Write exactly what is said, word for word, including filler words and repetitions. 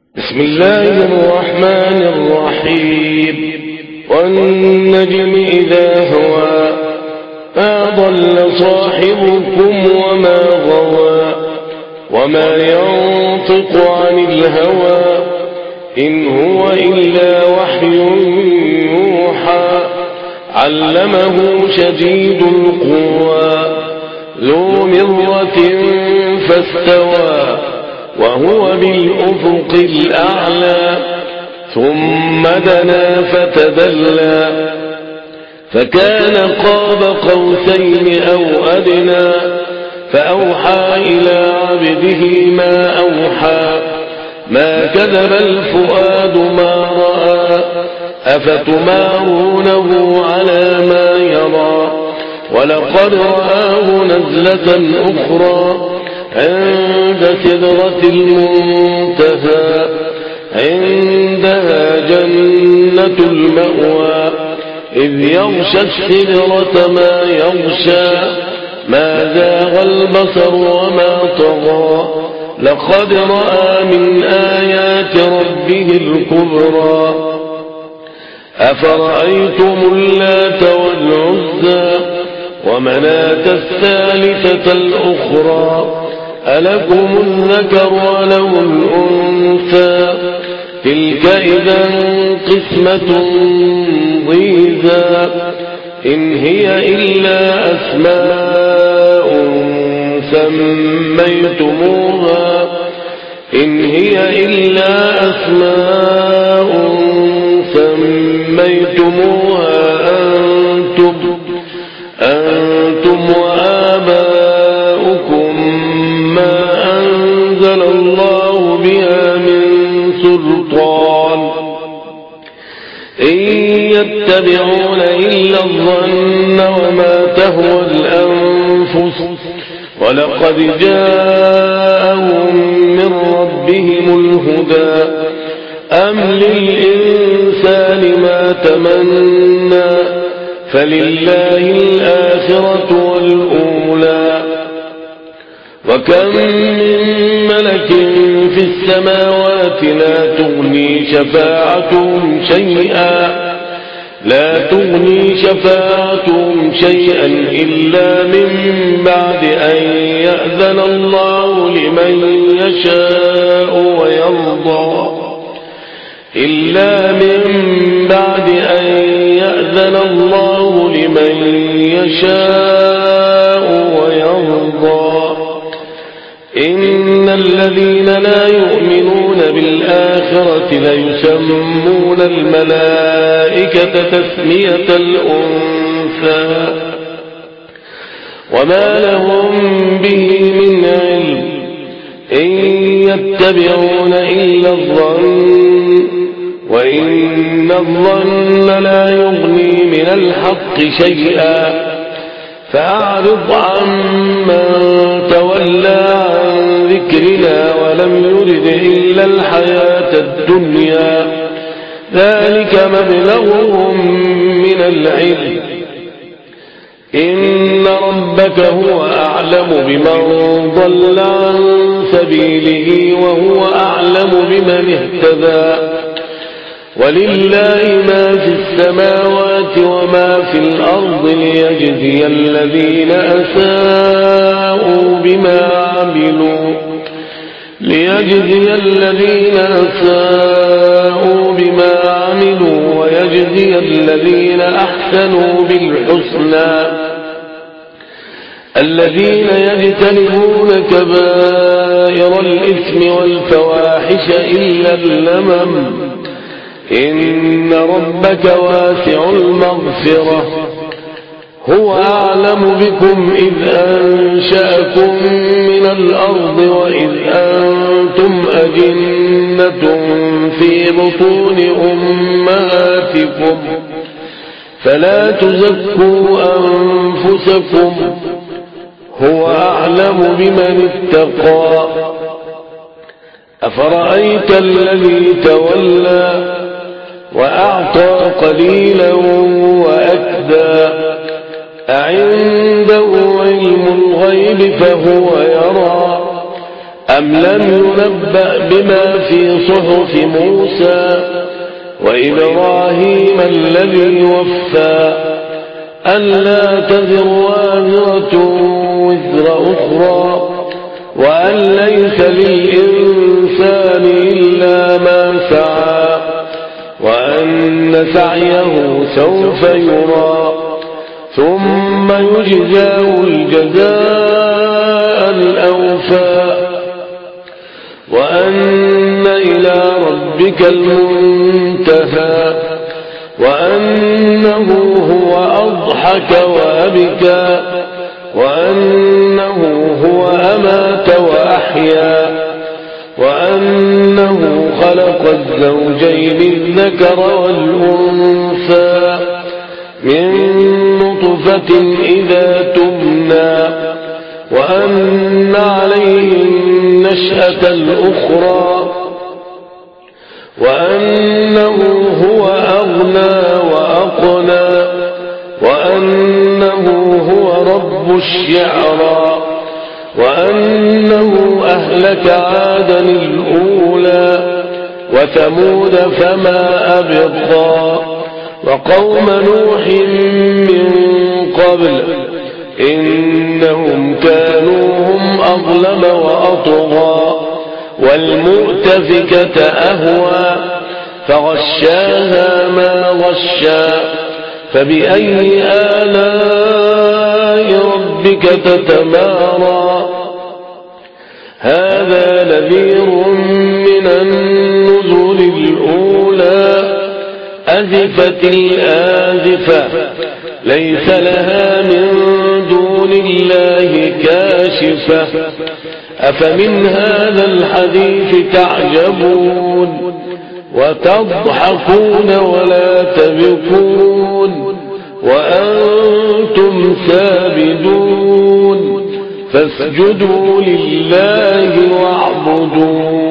بسم الله الرحمن الرحيم والنجم إذا هوى ما ضل صاحبكم وما غوى وما ينطق عن الهوى إن هو إلا وحي يوحى علمه شديد القوى ذو مرة فاستوى وهو بالأفق الأعلى ثم دنا فتدلى فكان قاب قوسين أو أدنى فأوحى إلى عبده ما أوحى ما كذب الفؤاد ما رأى أفتمارونه على ما يرى ولقد رآه نزلة أخرى عند سدرة المنتهى عندها جنة المأوى إذ يغشى السدرة ما يغشى ما زاغ البصر وما طغى لقد رأى من آيات ربه الكبرى أفرأيتم اللات والعزى ومناة الثالثة الأخرى ألكم الذكر وله الأنثى تلك إذا قسمة ضيزى إن هي إلا أسماء سميتموها إن هي إلا أسماء سميتموها أنتم أنتم وآباؤكم ما أنزل الله بها من سلطان إن يتبعون إلا الظن وما تهوى الأنفس ولقد جاءهم من ربهم الهدى أم للإنسان ما تمنى فلله الآخرة والأولى وكم من ملك في السماوات لا تغني شفاعتهم شيئا لا تغني شفاعتهم شيئا إلا من بعد أن يأذن الله لمن يشاء ويرضى إلا من بعد أن يأذن الله لمن يشاء ويرضى إن الذين لا يؤمنون بالآخرة ليسمون الملائكة تسمية الأنثى وما لهم به من علم إن يتبعون إلا الظن وإن الظن لا يغني من الحق شيئا فأعرض عمن تولى عن ذكرنا ولم يرد إلا الحياة الدنيا ذلك مبلغهم من العلم إن ربك هو أعلم بمن ضل عن سبيله وهو أعلم بمن اهتدى ولله ما في السماوات وما في الأرض ليجزي الذين أساءوا بما عملوا ليجزي الذين أساءوا بما عملوا ويجزي الذين أحسنوا بالحسنى الذين يجتنبون كبائر الإثم والفواحش إلا اللمم إن ربك واسع المغفرة هو أعلم بكم إذ أنشأكم من الأرض وإذ أنتم أجنة في بطون أمهاتكم فلا تزكوا أنفسكم هو أعلم بمن اتقى أفرأيت الذي تولى وأعطى قليلا وأكدى أعنده علم الغيب فهو يرى أم لم ينبأ بما في صحف موسى وإبراهيم الذي وفى ألا تزر وازرة وزر أخرى وأن ليس للإنسان إلا ما سعى وأن سعيه سوف يرى ثم يجزاه الجزاء الأوفى وأن إلى ربك المنتهى وأنه هو أضحك وأبكى وأنه هو أمات وأحيا وأنه خلق الزوجين الذكر والأنثى من نطفة إذا تمنى وأن عليه النشأة الأخرى وأنه هو أغنى وأقنى وأنه هو رب الشعرى وأنه أهلك عادا الأولى وثمود فما أبقى وقوم نوح من قبل إنهم كانوا هم أظلم وأطغى والمؤتفكة أهوى فغشاها ما غشا فبأي آلاء ربك تتمارى هذا نذير من النذر الأولى أزفت الآزفة ليس لها من دون الله كاشفة أفمن هذا الحديث تعجبون وتضحكون ولا تبكون وأنتم سامدون فاسجدوا لله واعبدون